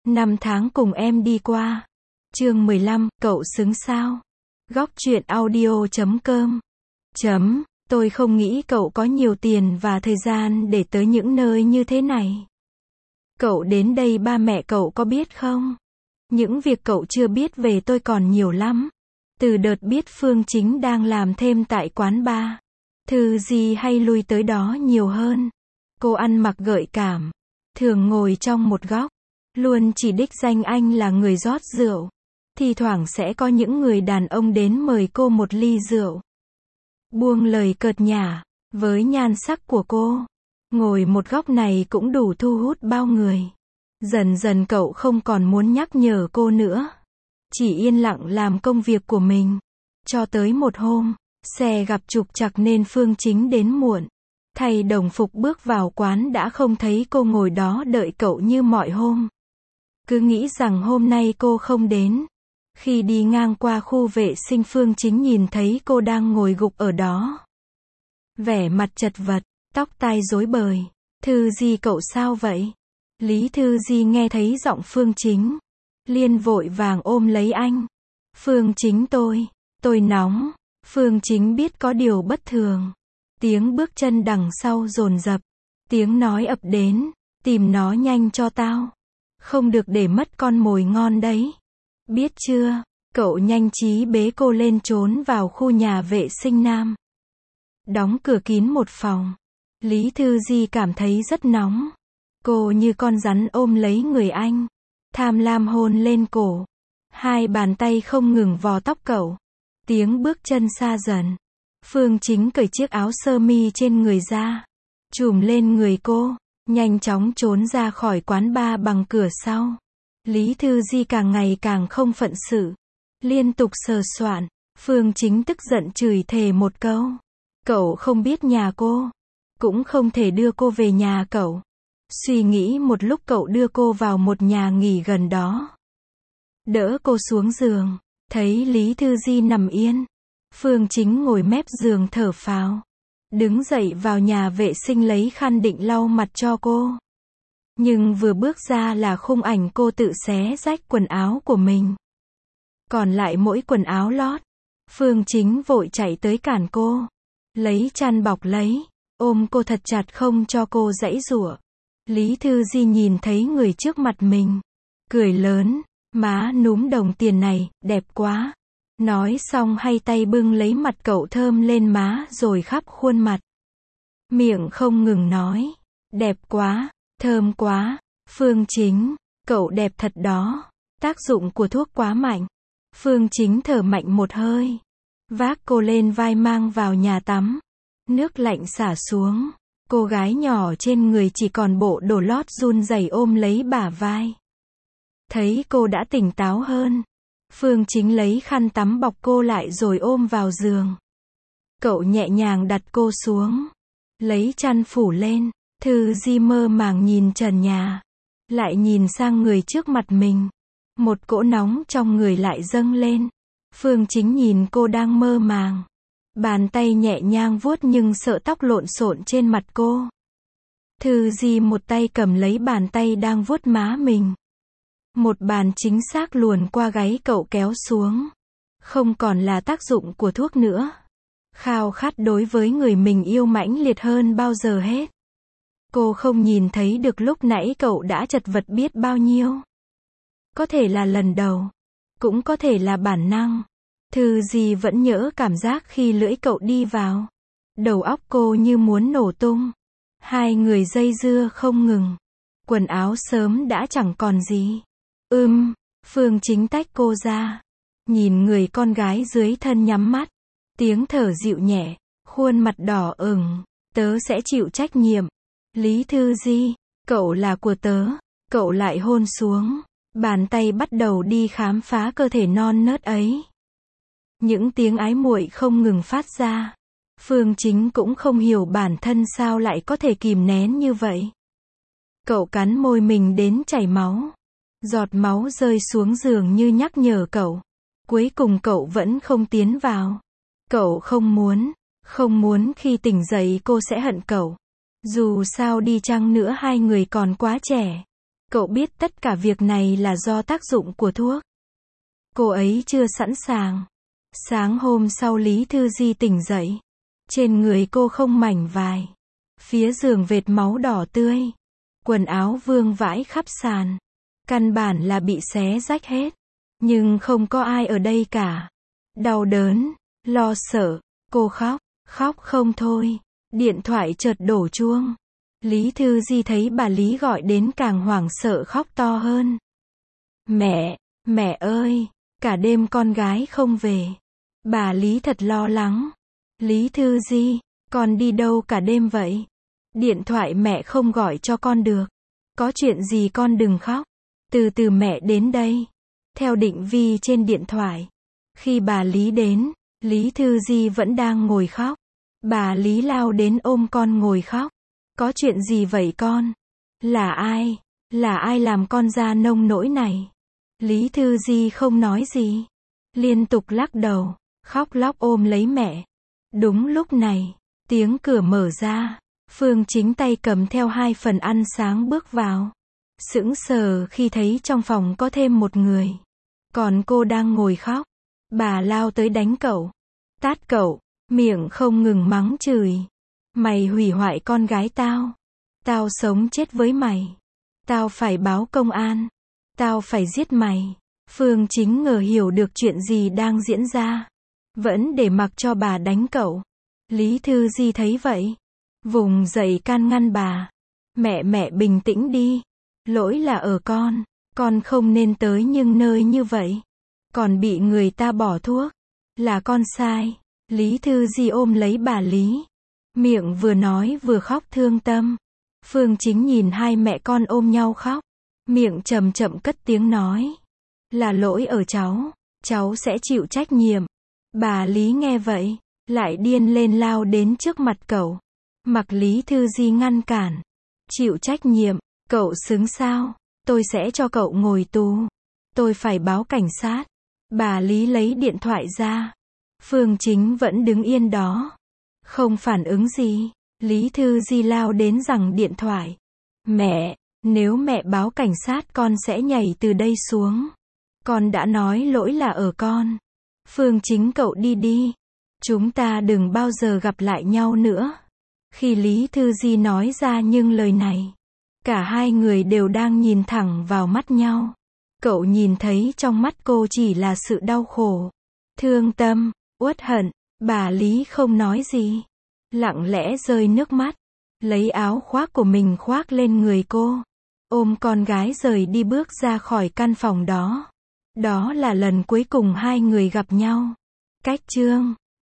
Năm tháng cùng em đi qua. Chương 15, cậu xứng sao? Góc truyện audio.com. Tôi không nghĩ cậu có nhiều tiền và thời gian để tới những nơi như thế này. Cậu đến đây ba mẹ cậu có biết không? Những việc cậu chưa biết về tôi còn nhiều lắm. Từ đợt biết Phương Chính đang làm thêm tại quán bar, Thư Di hay lui tới đó nhiều hơn. Cô ăn mặc gợi cảm, thường ngồi trong một góc, luôn chỉ đích danh anh là người rót rượu. Thi thoảng sẽ có những người đàn ông đến mời cô một ly rượu. Buông lời cợt nhả, với nhan sắc của cô, ngồi một góc này cũng đủ thu hút bao người. Dần dần cậu không còn muốn nhắc nhở cô nữa, chỉ yên lặng làm công việc của mình. Cho tới một hôm, xe gặp trục trặc nên Phương Chính đến muộn. Thay đồng phục bước vào quán đã không thấy cô ngồi đó đợi cậu như mọi hôm. Cứ nghĩ rằng hôm nay cô không đến. Khi đi ngang qua khu vệ sinh Phương Chính nhìn thấy cô đang ngồi gục ở đó. Vẻ mặt chật vật, tóc tai rối bời. Thư Di cậu sao vậy? Lý Thư Di nghe thấy giọng Phương Chính, liền vội vàng ôm lấy anh. Phương Chính tôi nóng. Phương Chính biết có điều bất thường. Tiếng bước chân đằng sau dồn dập. Tiếng nói ập đến, tìm nó nhanh cho tao. Không được để mất con mồi ngon đấy. Biết chưa? Cậu nhanh trí bế cô lên trốn vào khu nhà vệ sinh nam. Đóng cửa kín một phòng. Lý Thư Di cảm thấy rất nóng. Cô như con rắn ôm lấy người anh, tham lam hôn lên cổ. Hai bàn tay không ngừng vò tóc cậu. Tiếng bước chân xa dần. Phương Chính cởi chiếc áo sơ mi trên người ra, trùm lên người cô, nhanh chóng trốn ra khỏi quán bar bằng cửa sau. Lý Thư Di càng ngày càng không phận sự, liên tục sờ soạn. Phương Chính tức giận chửi thề một câu. Cậu không biết nhà cô, cũng không thể đưa cô về nhà cậu. Suy nghĩ một lúc cậu đưa cô vào một nhà nghỉ gần đó. Đỡ cô xuống giường, thấy Lý Thư Di nằm yên. Phương Chính ngồi mép giường thở phào. Đứng dậy vào nhà vệ sinh lấy khăn định lau mặt cho cô. Nhưng vừa bước ra là khung ảnh cô tự xé rách quần áo của mình. Còn lại mỗi quần áo lót. Phương Chính vội chạy tới cản cô. Lấy chăn bọc lấy, ôm cô thật chặt không cho cô giãy giụa. Lý Thư Di nhìn thấy người trước mặt mình, cười lớn, má núm đồng tiền này, đẹp quá. Nói xong hay tay bưng lấy mặt cậu thơm lên má rồi khắp khuôn mặt. Miệng không ngừng nói, đẹp quá, thơm quá. Phương Chính, cậu đẹp thật đó. Tác dụng của thuốc quá mạnh. Phương Chính thở mạnh một hơi, vác cô lên vai mang vào nhà tắm. Nước lạnh xả xuống. Cô gái nhỏ trên người chỉ còn bộ đồ lót run rẩy ôm lấy bả vai. Thấy cô đã tỉnh táo hơn, Phương Chính lấy khăn tắm bọc cô lại rồi ôm vào giường. Cậu nhẹ nhàng đặt cô xuống, lấy chăn phủ lên. Thư Di mơ màng nhìn trần nhà, lại nhìn sang người trước mặt mình. Một cỗ nóng trong người lại dâng lên. Phương Chính nhìn cô đang mơ màng, bàn tay nhẹ nhàng vuốt nhưng sợ tóc lộn xộn trên mặt cô. Thư Di một tay cầm lấy bàn tay đang vuốt má mình. Một bàn chính xác luồn qua gáy cậu kéo xuống. Không còn là tác dụng của thuốc nữa. Khao khát đối với người mình yêu mãnh liệt hơn bao giờ hết. Cô không nhìn thấy được lúc nãy cậu đã chật vật biết bao nhiêu. Có thể là lần đầu, cũng có thể là bản năng. Thư Di vẫn nhớ cảm giác khi lưỡi cậu đi vào. Đầu óc cô như muốn nổ tung. Hai người dây dưa không ngừng. Quần áo sớm đã chẳng còn gì. Phương Chính tách cô ra. Nhìn người con gái dưới thân nhắm mắt. Tiếng thở dịu nhẹ. Khuôn mặt đỏ ửng. Tớ sẽ chịu trách nhiệm. Lý Thư Di, cậu là của tớ. Cậu lại hôn xuống. Bàn tay bắt đầu đi khám phá cơ thể non nớt ấy. Những tiếng ái muội không ngừng phát ra. Phương Chính cũng không hiểu bản thân sao lại có thể kìm nén như vậy. Cậu cắn môi mình đến chảy máu. Giọt máu rơi xuống giường như nhắc nhở cậu. Cuối cùng cậu vẫn không tiến vào. Cậu không muốn khi tỉnh dậy cô sẽ hận cậu. Dù sao đi chăng nữa hai người còn quá trẻ. Cậu biết tất cả việc này là do tác dụng của thuốc. Cô ấy chưa sẵn sàng. Sáng hôm sau Lý Thư Di tỉnh dậy. Trên người cô không mảnh vải. Phía giường vệt máu đỏ tươi. Quần áo vương vãi khắp sàn. Căn bản là bị xé rách hết. Nhưng không có ai ở đây cả. Đau đớn, lo sợ, cô khóc, khóc không thôi. Điện thoại chợt đổ chuông. Lý Thư Di thấy bà Lý gọi đến càng hoảng sợ khóc to hơn. Mẹ ơi, cả đêm con gái không về. Bà Lý thật lo lắng. Lý Thư Di, con đi đâu cả đêm vậy? Điện thoại mẹ không gọi cho con được. Có chuyện gì con đừng khóc. Từ từ mẹ đến đây. Theo định vị trên điện thoại. Khi bà Lý đến, Lý Thư Di vẫn đang ngồi khóc. Bà Lý lao đến ôm con ngồi khóc. Có chuyện gì vậy con? Là ai? Là ai làm con ra nông nỗi này? Lý Thư Di không nói gì. Liên tục lắc đầu, khóc lóc ôm lấy mẹ. Đúng lúc này, tiếng cửa mở ra. Phương Chính tay cầm theo 2 phần ăn sáng bước vào. Sững sờ khi thấy trong phòng có thêm một người. Còn cô đang ngồi khóc. Bà lao tới đánh cậu. Tát cậu, miệng không ngừng mắng chửi. Mày hủy hoại con gái tao. Tao sống chết với mày. Tao phải báo công an. Tao phải giết mày. Phương Chính ngờ hiểu được chuyện gì đang diễn ra. Vẫn để mặc cho bà đánh cậu. Lý Thư Di thấy vậy. Vùng dậy can ngăn bà. Mẹ bình tĩnh đi. Lỗi là ở con. Con không nên tới những nơi như vậy. Còn bị người ta bỏ thuốc. Là con sai. Lý Thư Di ôm lấy bà Lý. Miệng vừa nói vừa khóc thương tâm. Phương Chính nhìn hai mẹ con ôm nhau khóc. Miệng chậm chậm cất tiếng nói. Là lỗi ở cháu. Cháu sẽ chịu trách nhiệm. Bà Lý nghe vậy. Lại điên lên lao đến trước mặt cậu. Mặc Lý Thư Di ngăn cản. Chịu trách nhiệm. Cậu xứng sao? Tôi sẽ cho cậu ngồi tù. Tôi phải báo cảnh sát. Bà Lý lấy điện thoại ra. Phương Chính vẫn đứng yên đó. Không phản ứng gì. Lý Thư Di lao đến giằng điện thoại. Mẹ, nếu mẹ báo cảnh sát con sẽ nhảy từ đây xuống. Con đã nói lỗi là ở con. Phương Chính cậu đi đi. Chúng ta đừng bao giờ gặp lại nhau nữa. Khi Lý Thư Di nói ra những lời này, cả hai người đều đang nhìn thẳng vào mắt nhau. Cậu nhìn thấy trong mắt cô chỉ là sự đau khổ, thương tâm, uất hận. Bà Lý không nói gì. Lặng lẽ rơi nước mắt. Lấy áo khoác của mình khoác lên người cô. Ôm con gái rời đi bước ra khỏi căn phòng đó. Đó là lần cuối cùng hai người gặp nhau. Cách chương